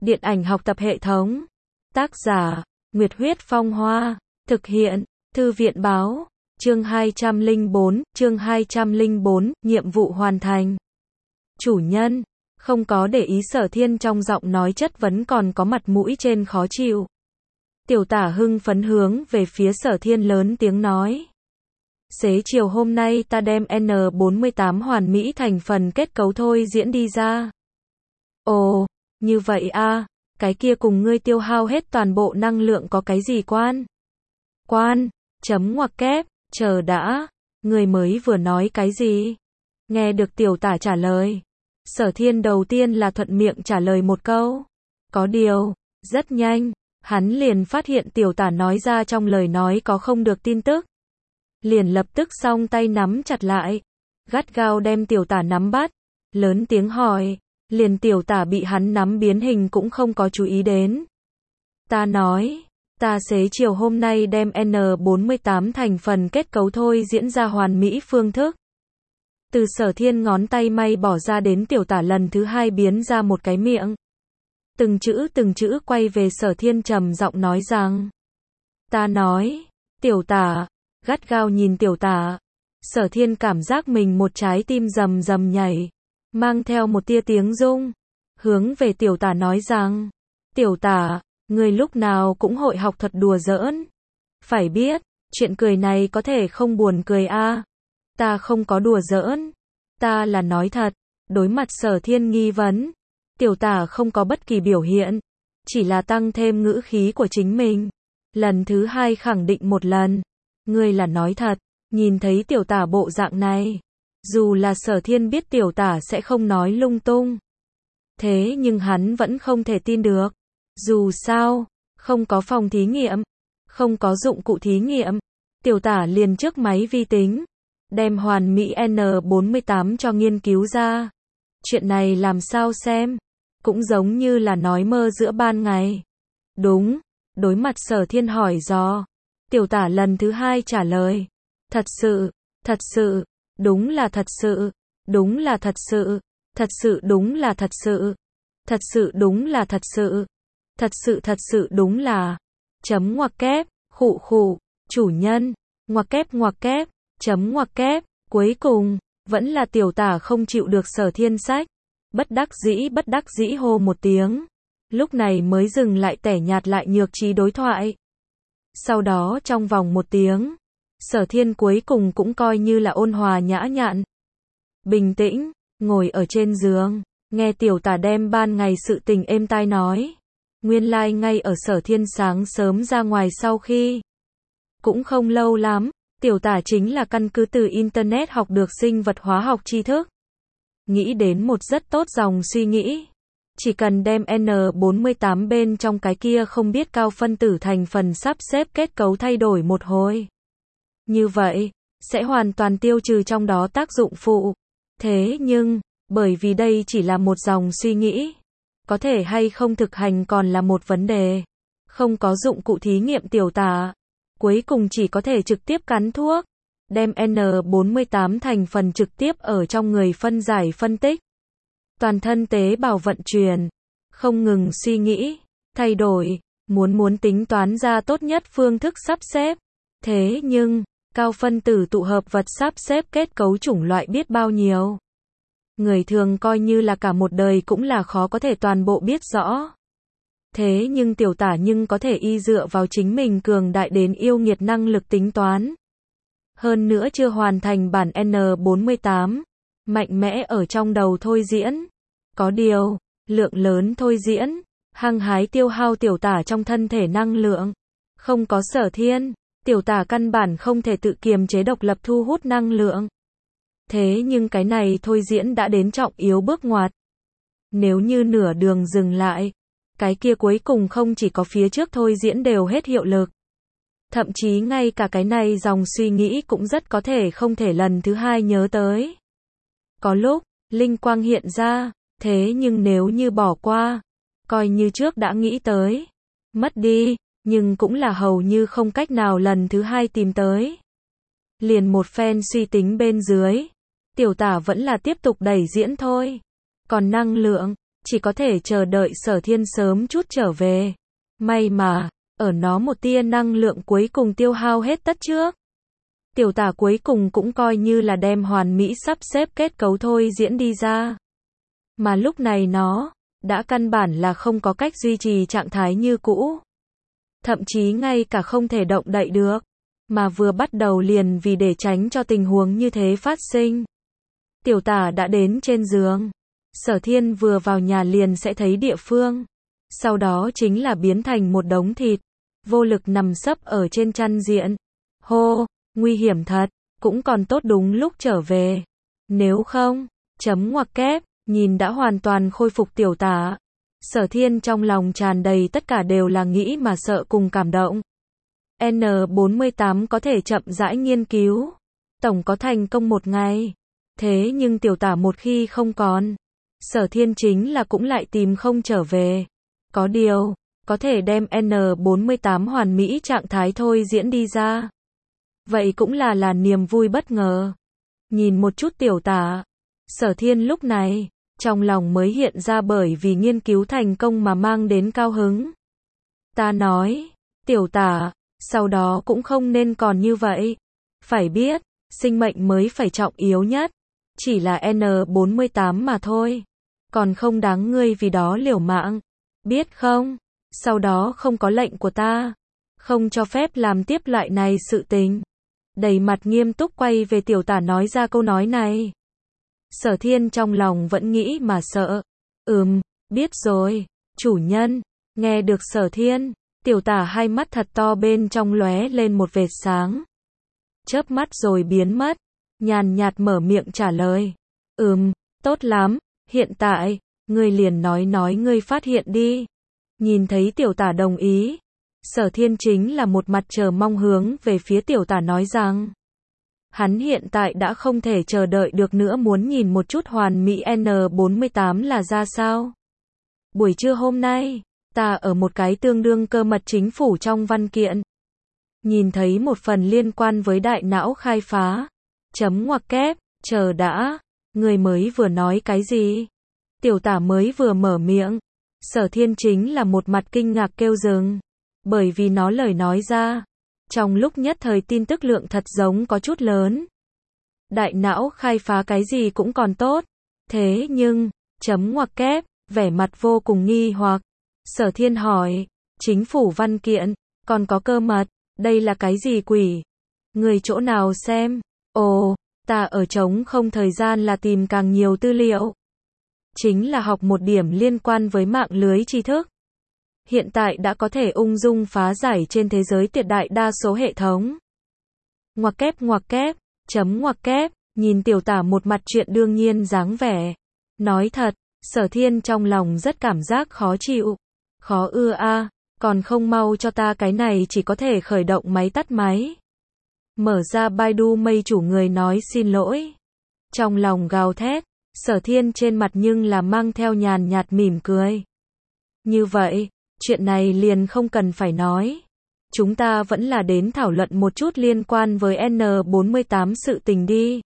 Điện ảnh học tập hệ thống. Tác giả, Nguyệt Huyết Phong Hoa. Thực hiện, Thư viện Báo. Chương 204, nhiệm vụ hoàn thành. Chủ nhân, không có để ý Sở Thiên trong giọng nói chất vấn còn có mặt mũi trên khó chịu. Tiểu tả hưng phấn hướng về phía Sở Thiên lớn tiếng nói. Xế chiều hôm nay ta đem N48 hoàn mỹ thành phần kết cấu thôi diễn đi ra. Ồ, như vậy à, cái kia cùng ngươi tiêu hao hết toàn bộ năng lượng có cái gì quan? Chấm ngoặc kép, chờ đã, ngươi mới vừa nói cái gì? Nghe được tiểu tả trả lời. Sở Thiên đầu tiên là thuận miệng trả lời một câu. Có điều, rất nhanh, hắn liền phát hiện tiểu tả nói ra trong lời nói có không được tin tức. Liền lập tức song tay nắm chặt lại, gắt gao đem tiểu tả nắm bắt, lớn tiếng hỏi, liền tiểu tả bị hắn nắm biến hình cũng không có chú ý đến. Ta nói, ta xế chiều hôm nay đem N48 thành phần kết cấu thôi diễn ra hoàn mỹ phương thức. Từ Sở Thiên ngón tay may bỏ ra đến tiểu tả lần thứ hai biến ra một cái miệng. Từng chữ quay về Sở Thiên trầm giọng nói rằng. Ta nói, tiểu tả, gắt gao nhìn tiểu tả. Sở Thiên cảm giác mình một trái tim rầm rầm nhảy, mang theo một tia tiếng rung, hướng về tiểu tả nói rằng, tiểu tả, người lúc nào cũng hội học thuật đùa giỡn. Phải biết, chuyện cười này có thể không buồn cười a. Ta không có đùa giỡn, ta là nói thật. Đối mặt Sở Thiên nghi vấn, tiểu tả không có bất kỳ biểu hiện, chỉ là tăng thêm ngữ khí của chính mình. Lần thứ hai khẳng định một lần, ngươi là nói thật. Nhìn thấy tiểu tả bộ dạng này, dù là Sở Thiên biết tiểu tả sẽ không nói lung tung, thế nhưng hắn vẫn không thể tin được. Dù sao, không có phòng thí nghiệm, không có dụng cụ thí nghiệm, tiểu tả liền trước máy vi tính, đem hoàn mỹ N48 cho nghiên cứu ra. Chuyện này làm sao xem, cũng giống như là nói mơ giữa ban ngày. Đúng, đối mặt Sở Thiên hỏi dò, tiểu tả lần thứ hai trả lời. Thật sự, đúng là thật sự, đúng là thật sự, thật sự đúng là thật sự, thật sự đúng là thật sự, thật sự đúng là, chấm ngoặc kép, khụ, chủ nhân, ngoặc kép, chấm ngoặc kép, cuối cùng, vẫn là tiểu tả không chịu được Sở Thiên sách, bất đắc dĩ hô một tiếng, lúc này mới dừng lại tẻ nhạt lại nhược trí đối thoại. Sau đó trong vòng một tiếng, Sở Thiên cuối cùng cũng coi như là ôn hòa nhã nhặn, bình tĩnh, ngồi ở trên giường, nghe tiểu tả đem ban ngày sự tình êm tai nói. Nguyên lai ngay ở Sở Thiên sáng sớm ra ngoài sau khi, cũng không lâu lắm, tiểu tả chính là căn cứ từ Internet học được sinh vật hóa học tri thức. Nghĩ đến một rất tốt dòng suy nghĩ. Chỉ cần đem N48 bên trong cái kia không biết cao phân tử thành phần sắp xếp kết cấu thay đổi một hồi. Như vậy, sẽ hoàn toàn tiêu trừ trong đó tác dụng phụ. Thế nhưng, bởi vì đây chỉ là một dòng suy nghĩ, có thể hay không thực hành còn là một vấn đề. Không có dụng cụ thí nghiệm tiểu tả, cuối cùng chỉ có thể trực tiếp cắn thuốc, đem N48 thành phần trực tiếp ở trong người phân giải phân tích. Toàn thân tế bào vận chuyển, không ngừng suy nghĩ, thay đổi, muốn tính toán ra tốt nhất phương thức sắp xếp. Thế nhưng, cao phân tử tụ hợp vật sắp xếp kết cấu chủng loại biết bao nhiêu. Người thường coi như là cả một đời cũng là khó có thể toàn bộ biết rõ. Thế nhưng tiểu tả nhưng có thể y dựa vào chính mình cường đại đến yêu nghiệt năng lực tính toán. Hơn nữa chưa hoàn thành bản N48, mạnh mẽ ở trong đầu thôi diễn. Có điều, lượng lớn thôi diễn, hăng hái tiêu hao tiểu tả trong thân thể năng lượng. Không có Sở Thiên, tiểu tả căn bản không thể tự kiềm chế độc lập thu hút năng lượng. Thế nhưng cái này thôi diễn đã đến trọng yếu bước ngoặt. Nếu như nửa đường dừng lại, cái kia cuối cùng không chỉ có phía trước thôi diễn đều hết hiệu lực. Thậm chí ngay cả cái này dòng suy nghĩ cũng rất có thể không thể lần thứ hai nhớ tới. Có lúc, linh quang hiện ra, thế nhưng nếu như bỏ qua, coi như trước đã nghĩ tới, mất đi, nhưng cũng là hầu như không cách nào lần thứ hai tìm tới. Liền một phen suy tính bên dưới, tiểu tả vẫn là tiếp tục đẩy diễn thôi. Còn năng lượng, chỉ có thể chờ đợi Sở Thiên sớm chút trở về. May mà, ở nó một tia năng lượng cuối cùng tiêu hao hết tất trước. Tiểu tả cuối cùng cũng coi như là đem hoàn mỹ sắp xếp kết cấu thôi diễn đi ra. Mà lúc này nó đã căn bản là không có cách duy trì trạng thái như cũ. Thậm chí ngay cả không thể động đậy được. Mà vừa bắt đầu liền vì để tránh cho tình huống như thế phát sinh. Tiểu tả đã đến trên giường. Sở Thiên vừa vào nhà liền sẽ thấy địa phương. Sau đó chính là biến thành một đống thịt. Vô lực nằm sấp ở trên chăn diện. Hô, nguy hiểm thật. Cũng còn tốt đúng lúc trở về. Nếu không, chấm ngoặc kép, nhìn đã hoàn toàn khôi phục tiểu tả. Sở Thiên trong lòng tràn đầy tất cả đều là nghĩ mà sợ cùng cảm động. N48 có thể chậm rãi nghiên cứu. Tổng có thành công một ngày. Thế nhưng tiểu tả một khi không còn. Sở Thiên chính là cũng lại tìm không trở về. Có điều, có thể đem N48 hoàn mỹ trạng thái thôi diễn đi ra. Vậy cũng là niềm vui bất ngờ. Nhìn một chút tiểu tả. Sở Thiên lúc này, trong lòng mới hiện ra bởi vì nghiên cứu thành công mà mang đến cao hứng. Ta nói, tiểu tả, sau đó cũng không nên còn như vậy. Phải biết, sinh mệnh mới phải trọng yếu nhất. Chỉ là N48 mà thôi. Còn không đáng ngươi vì đó liều mạng. Biết không? Sau đó không có lệnh của ta. Không cho phép làm tiếp loại này sự tình. Đầy mặt nghiêm túc quay về tiểu tả nói ra câu nói này. Sở Thiên trong lòng vẫn nghĩ mà sợ. Biết rồi, chủ nhân. Nghe được Sở Thiên, tiểu tả hai mắt thật to bên trong lóe lên một vệt sáng. Chớp mắt rồi biến mất. Nhàn nhạt mở miệng trả lời. Tốt lắm, hiện tại, ngươi liền nói ngươi phát hiện đi. Nhìn thấy tiểu tả đồng ý. Sở Thiên chính là một mặt chờ mong hướng về phía tiểu tả nói rằng. Hắn hiện tại đã không thể chờ đợi được nữa muốn nhìn một chút hoàn mỹ N48 là ra sao. Buổi trưa hôm nay, ta ở một cái tương đương cơ mật chính phủ trong văn kiện. Nhìn thấy một phần liên quan với đại não khai phá. Chấm ngoặc kép, chờ đã, người mới vừa nói cái gì? Tiểu tả mới vừa mở miệng. Sở Thiên chính là một mặt kinh ngạc kêu dừng. Bởi vì nó lời nói ra. Trong lúc nhất thời tin tức lượng thật giống có chút lớn. Đại não khai phá cái gì cũng còn tốt. Thế nhưng, chấm ngoặc kép, vẻ mặt vô cùng nghi hoặc. Sở Thiên hỏi, chính phủ văn kiện, còn có cơ mật, đây là cái gì quỷ? Người chỗ nào xem? Ồ, ta ở trống không thời gian là tìm càng nhiều tư liệu. Chính là học một điểm liên quan với mạng lưới tri thức. Hiện tại đã có thể ung dung phá giải trên thế giới tuyệt đại đa số hệ thống. Ngoặc kép, chấm ngoặc kép, nhìn tiểu tả một mặt chuyện đương nhiên dáng vẻ. Nói thật, Sở Thiên trong lòng rất cảm giác khó chịu. Khó ưa a, còn không mau cho ta cái này chỉ có thể khởi động máy tắt máy. Mở ra Baidu mây chủ người nói xin lỗi. Trong lòng gào thét, Sở Thiên trên mặt nhưng là mang theo nhàn nhạt mỉm cười. Như vậy, chuyện này liền không cần phải nói. Chúng ta vẫn là đến thảo luận một chút liên quan với N48 sự tình đi.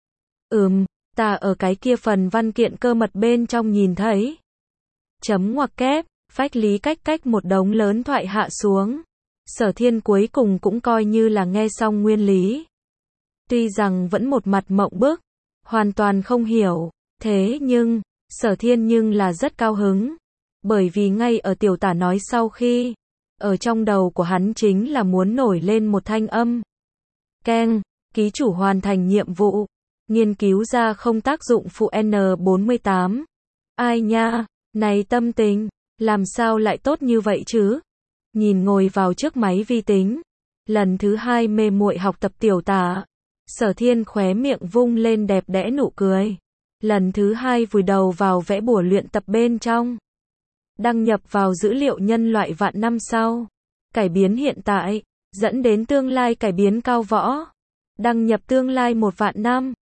Ta ở cái kia phần văn kiện cơ mật bên trong nhìn thấy. Chấm ngoặc kép, phách lý cách một đống lớn thoại hạ xuống. Sở Thiên cuối cùng cũng coi như là nghe xong nguyên lý. Tuy rằng vẫn một mặt mộng bức, hoàn toàn không hiểu, thế nhưng, Sở Thiên nhưng là rất cao hứng. Bởi vì ngay ở tiểu tả nói sau khi, ở trong đầu của hắn chính là muốn nổi lên một thanh âm. Keng, ký chủ hoàn thành nhiệm vụ, nghiên cứu ra không tác dụng phụ N48. Ai nha, này tâm tình, làm sao lại tốt như vậy chứ? Nhìn ngồi vào trước máy vi tính, lần thứ hai mê muội học tập tiểu tả. Sở Thiên khóe miệng vung lên đẹp đẽ nụ cười. Lần thứ hai vùi đầu vào vẽ bùa luyện tập bên trong. Đăng nhập vào dữ liệu nhân loại vạn năm sau. Cải biến hiện tại, dẫn đến tương lai cải biến cao võ. Đăng nhập tương lai 1 vạn năm.